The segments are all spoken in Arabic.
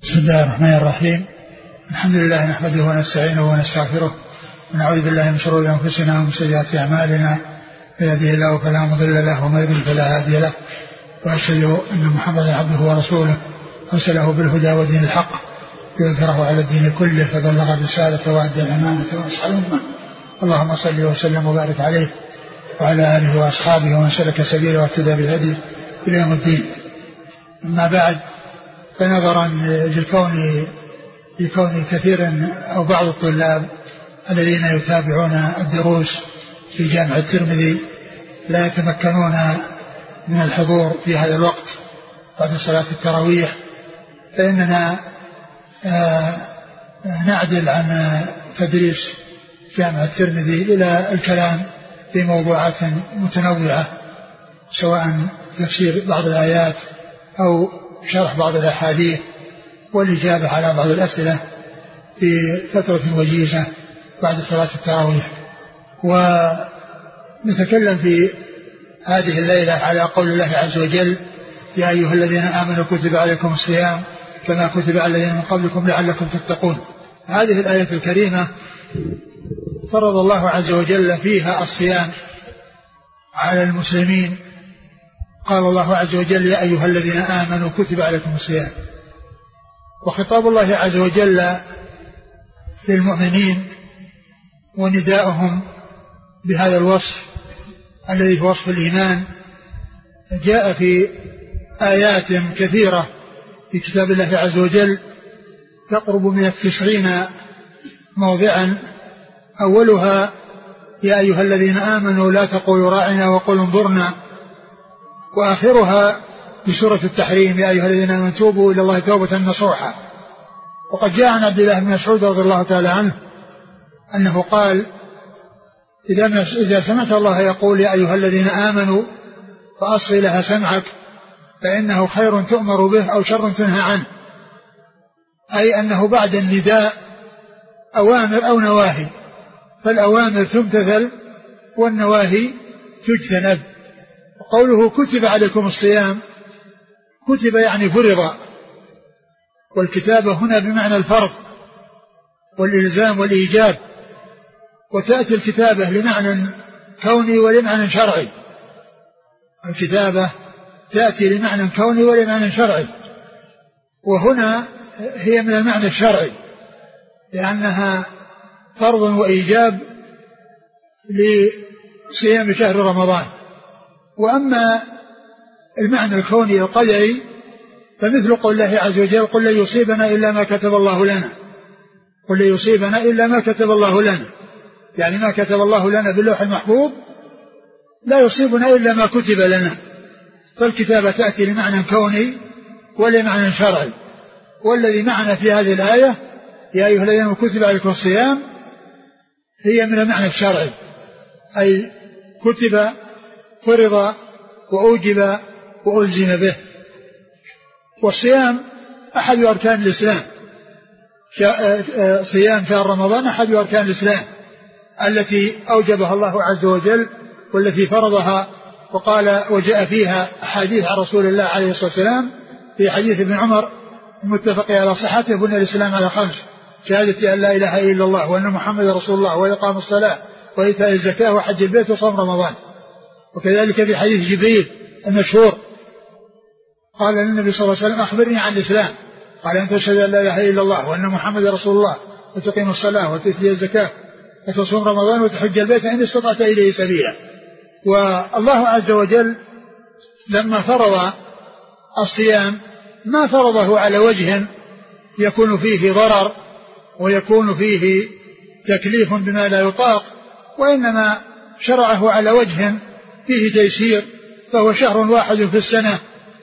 بسم الله الرحمن الرحيم. الحمد لله نحمده ونستعينه ونستغفره ونعوذ بالله من شرور أنفسنا ومن سيئات أعمالنا، من يهده الله فلا مضل له ومن يضلل فلا هادي له، وأشهد أن محمدا عبده ورسوله أرسله بالهدى ودين الحق ليظهره على الدين كله، فبلغ الرسالة وأدى الأمانة ونصح الأمة. اللهم صل وسلم وبارك عليه وعلى آله وأصحابه ومن سلك سبيله واهتدى بهديه إلى يوم الدين. أما بعد، فنظرا لكون كثير أو بعض الطلاب الذين يتابعون الدروس في جامع الترمذي لا يتمكنون من الحضور في هذا الوقت بعد صلاة التراويح، فإننا نعدل عن تدريس جامع الترمذي إلى الكلام في موضوعات متنوعة، سواء تفسير بعض الآيات أو شرح بعض الأحاديث والإجابة على بعض الأسئلة في فترة وجيزة بعد صلاة التراويح. ونتكلم في هذه الليلة على قول الله عز وجل: يا أيها الذين آمنوا كتب عليكم الصيام كما كتب على الذين من قبلكم لعلكم تتقون. هذه الآية الكريمة فرض الله عز وجل فيها الصيام على المسلمين. قال الله عز وجل: يا أيها الذين آمنوا كتب عليكم الصيام، وخطاب الله عز وجل للمؤمنين ونداؤهم بهذا الوصف الذي هو وصف الإيمان جاء في آيات كثيرة في كتاب الله عز وجل تقرب من 90 موضعا، أولها: يا أيها الذين آمنوا لا تقولوا راعنا وقولوا انظرنا، وآخرها بسورة التحريم: يا أيها الذين آمنوا توبوا إلى الله توبة نصوحا. وقد جاء عن عبد الله بن مسعود رضي الله تعالى عنه أنه قال: إذا سمعت الله يقول يا أيها الذين آمنوا فأصغي لها سمعك فإنه خير تؤمر به أو شر تنهى عنه، أي أنه بعد النداء أوامر أو نواهي، فالأوامر تمتثل والنواهي تجتنب. وقوله كتب عليكم الصيام، كتب يعني فرض، والكتابة هنا بمعنى الفرض والإلزام والإيجاب، وتأتي الكتابة لمعنى كوني ولمعنى شرعي. الكتابة تأتي لمعنى كوني ولمعنى شرعي، وهنا هي من المعنى الشرعي لأنها فرض وإيجاب لصيام شهر رمضان. وأما المعنى الكوني القدري فمثل قول الله عز وجل: قل لن يصيبنا إلا ما كتب الله لنا، قل لن يصيبنا إلا ما كتب الله لنا، يعني ما كتب الله لنا باللوح المحفوظ لا يصيبنا إلا ما كتب لنا. فالكتابة تأتي لمعنى كوني ولمعنى شرعي. والذي معنا في هذه الآية يا أيها الذين آمنوا كتب عليكم الصيام هي من المعنى الشرعي، أي كتب فرض وأوجب وألزم به. والصيام أحد أركان الإسلام، صيام شهر رمضان أحد أركان الإسلام التي أوجبها الله عز وجل والتي فرضها. وقال وجاء فيها أحاديث عن رسول الله عليه الصلاة والسلام في حديث ابن عمر المتفق على صحته: بني الإسلام على 5: شهادة أن لا إله إلا الله وأن محمد رسول الله وإقام الصلاة وإيتاء الزكاة وحج البيت وصوم رمضان. وكذلك في حديث جبريل المشهور قال للنبي صلى الله عليه وسلم: أخبرني عن الإسلام. قال: أن تشهد أن لا إله إلا الله وأن محمد رسول الله وتقيم الصلاة وتؤتي الزكاة وتصوم رمضان وتحج البيت إن استطعت إليه سبيلا. والله عز وجل لما فرض الصيام ما فرضه على وجه يكون فيه ضرر ويكون فيه تكليف بما لا يطاق، وإنما شرعه على وجه فيه تيسير، فهو شهر واحد في السنة،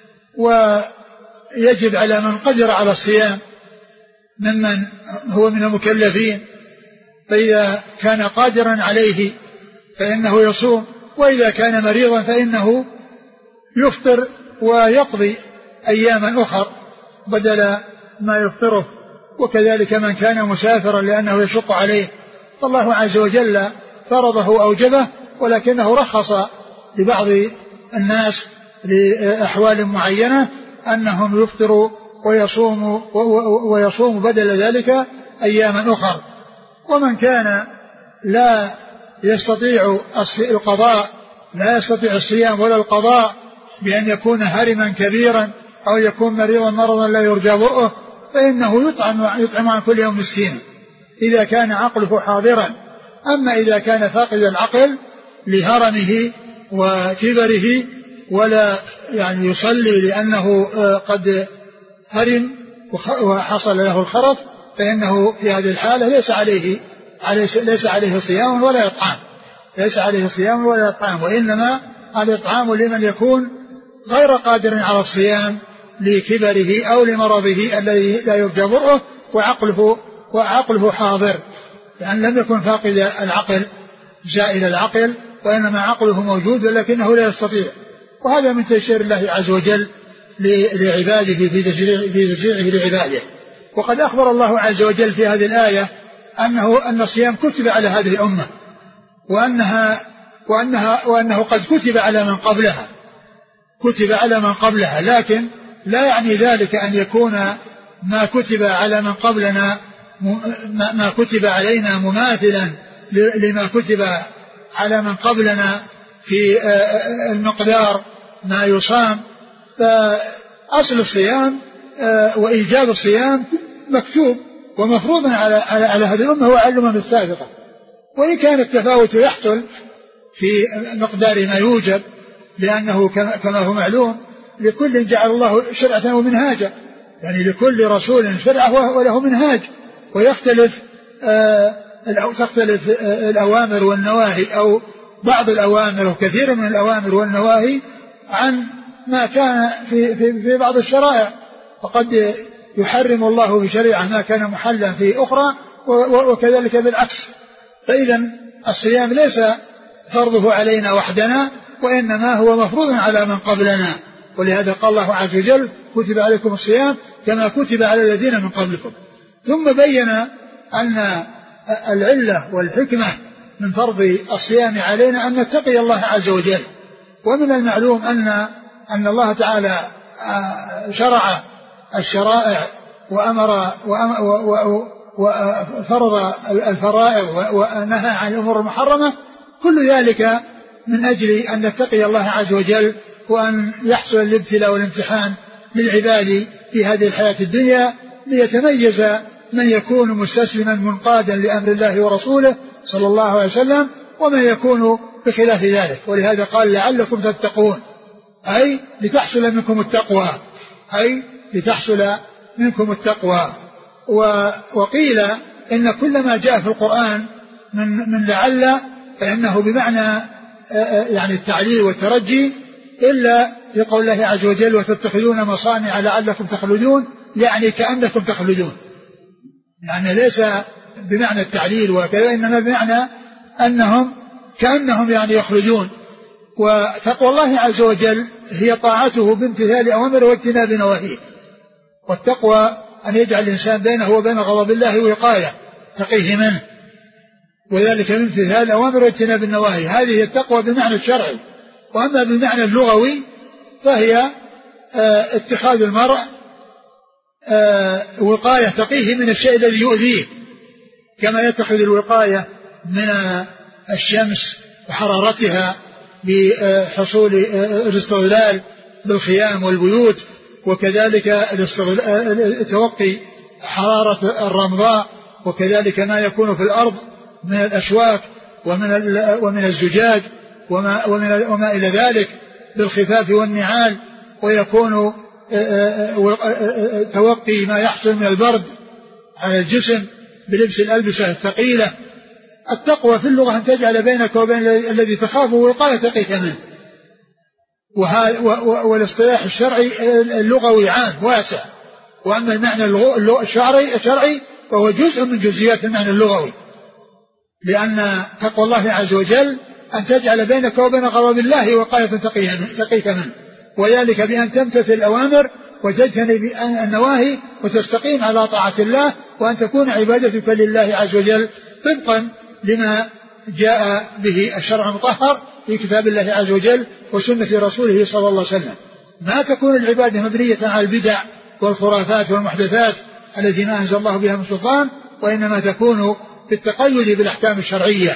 ويجب على من قدر على الصيام ممن هو من المكلفين، فإذا كان قادرا عليه فإنه يصوم، وإذا كان مريضا فإنه يفطر ويقضي أياما أخر بدل ما يفطره. وكذلك من كان مسافرا لأنه يشق عليه، فالله عز وجل فرضه أوجبه، ولكنه رخص لبعض الناس لأحوال معينة أنهم يفطروا ويصوم بدل ذلك أياما أخر. ومن كان لا يستطيع القضاء، لا يستطيع الصيام ولا القضاء بأن يكون هرما كبيرا أو يكون مريضا مرضا لا يرجى برؤه، فإنه يطعم عن كل يوم مسكينا إذا كان عقله حاضرا. أما إذا كان فاقد العقل لهرمه وكبره ولا يعني يصلي لأنه قد هرم وحصل له الخرف، فإنه في هذه الحالة ليس عليه صيام ولا إطعام، ليس عليه صيام ولا إطعام، وإنما الإطعام لمن يكون غير قادر على الصيام لكبره أو لمرضه الذي لا يرجى برؤه وعقله حاضر، لأن لم يكن فاقد العقل زائل العقل، وإنما عقله موجود ولكنه لا يستطيع. وهذا من تيسير الله عز وجل لعباده في تشريعه لعباده. وقد أخبر الله عز وجل في هذه الآية أن الصيام كتب على هذه الأمة، وأنه قد كتب على من قبلها، لكن لا يعني ذلك أن يكون ما كتب على من قبلنا ما كتب علينا مماثلا لما كتب على من قبلنا في المقدار ما يصام. فأصل الصيام وإيجاب الصيام مكتوب ومفروض على هذه الأمة وعلى الأمم السابقة، وإن كان التفاوت يحصل في مقدار ما يوجب، لأنه كما هو معلوم لكل جعل الله شرعة ومنهاجا، يعني لكل رسول شرعة وله منهاج، ويختلف تختلف الأوامر والنواهي أو بعض الأوامر وكثير من الأوامر والنواهي عن ما كان في بعض الشرائع، وقد يحرم الله في شريعة ما كان محلا في أخرى وكذلك بالعكس. فإذا الصيام ليس فرضه علينا وحدنا، وإنما هو مفروض على من قبلنا، ولهذا قال الله عز وجل كتب عليكم الصيام كما كتب على الذين من قبلكم. ثم بين أن العلة والحكمة من فرض الصيام علينا أن نتقي الله عز وجل. ومن المعلوم أن الله تعالى شرع الشرائع وفرض الفرائض ونهى عن الأمور المحرمة، كل ذلك من أجل أن نتقي الله عز وجل، وأن يحصل الابتلاء والامتحان للعباد في هذه الحياة الدنيا، ليتميز من يكون مستسلما منقادا لأمر الله ورسوله صلى الله عليه وسلم ومن يكون بخلاف ذلك. ولهذا قال لعلكم تتقون، أي لتحصل منكم التقوى. وقيل إن كل ما جاء في القرآن من لعل فإنه بمعنى يعني التعليل والترجي، إلا في قول الله عز وجل وتتخذون مصانع لعلكم تخلدون، يعني كأنكم تخلدون، يعني ليس بمعنى التعليل وكذا، إنما بمعنى أنهم كأنهم يعني يخلدون. وتقوى الله عز وجل هي طاعته بامتثال أوامره واجتناب نواهيه، والتقوى أن يجعل الإنسان بينه وبين غضب الله وقاية تقيه منه، وذلك من امتثال الأوامر واجتناب النواهي. هذه التقوى بالمعنى الشرعي. وأما بالمعنى اللغوي فهي اتخاذ المرء وقاية تقيه من الشيء الذي يؤذيه، كما يتخذ الوقاية من الشمس وحرارتها بحصول الاستظلال بالخيام والبيوت، وكذلك توقي حرارة الرمضاء، وكذلك ما يكون في الأرض من الأشواك ومن الزجاج وما إلى ذلك بالخفاف والنعال، ويكون توقي ما يحصل من البرد على الجسم بلبس الألبسة الثقيلة. التقوى في اللغة أن تجعل بينك وبين الذي تخافه وقاية تقيك منه. والاصطلاح الشرعي اللغوي عام واسع، وأما المعنى الشرعي فهو جزء من جزئيات المعنى اللغوي، لأن تقوى الله عز وجل أن تجعل بينك وبين غضب الله وقاية تقيك منه، وذلك بأن تمتثل الأوامر وتجتنب النواهي وتستقيم على طاعة الله، وأن تكون عبادتك لله عز وجل طبقا لما جاء به الشرع المطهر في كتاب الله عز وجل وسنة رسوله صلى الله عليه وسلم. ما تكون العبادة مبنية على البدع والخرافات والمحدثات التي ما أنزل الله بها من سلطان، وإنما تكون بالتقيد بالأحكام الشرعية،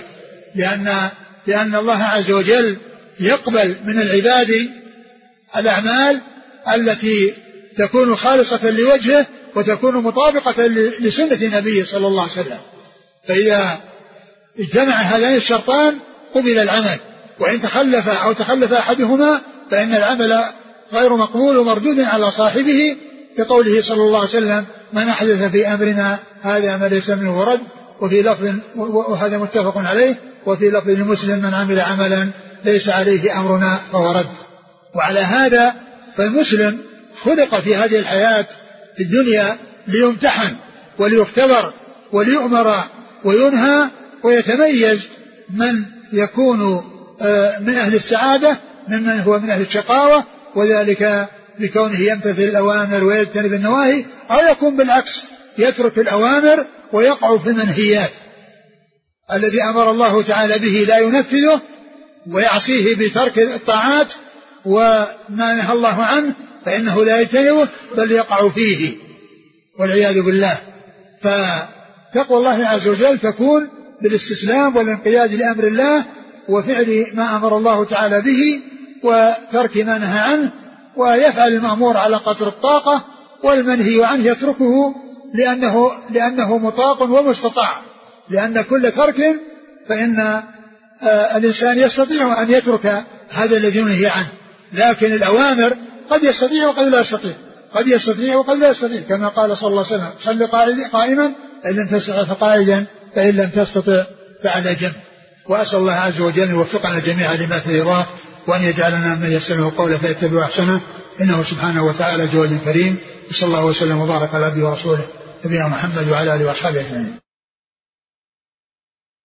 لأن الله عز وجل يقبل من العباد الأعمال التي تكون خالصة لوجهه وتكون مطابقة لسنة نبيه صلى الله عليه وسلم. فإذا اجتمع هذان الشرطان قبل العمل، وإن تخلف أحدهما فإن العمل غير مقبول ومردود على صاحبه، كقوله صلى الله عليه وسلم: من أحدث في أمرنا هذا ما ليس منه ورد. وفي لفظ، وهذا متفق عليه، وفي لفظ لمسلم: من عمل عملا ليس عليه أمرنا فهو رد. وعلى هذا فالمسلم خلق في هذه الحياة في الدنيا ليمتحن وليختبر وليؤمر وينهى، ويتميز من يكون من أهل السعادة ممن هو من أهل الشقاوة، وذلك بكونه يمتثل الأوامر ويجتنب النواهي، أو يكون بالعكس يترك الأوامر ويقع في المنهيات. الذي أمر الله تعالى به لا ينفذه ويعصيه بترك الطاعات، وما نهى الله عنه فإنه لا يجتنبه بل يقع فيه والعياذ بالله. فتقوى الله عز وجل تكون بالاستسلام والانقياد لأمر الله وفعل ما أمر الله تعالى به وترك ما نهى عنه، ويفعل المأمور على قدر الطاقة، والمنهي عنه يتركه لأنه مطاق ومستطاع، لأن كل ترك فإن الإنسان يستطيع أن يترك هذا الذي ينهي عنه، لكن الأوامر قد يستطيع وقد لا يستطيع، قد يستطيع وقد لا يستطيع، كما قال صلى الله عليه وسلم: صل قائما فإن لم تستطع فقاعدا فإن لم تستطع فعلى جنب. وأسأل الله عز وجل أن يوفقنا جميعا لما فيه رضاه، وأن يجعلنا من يستمع القول فيتبع أحسنه، إنه سبحانه وتعالى جواد كريم. صلى الله وسلم وبارك على عبده ورسوله نبينا محمد وعلى آله وأصحابه أجمعين.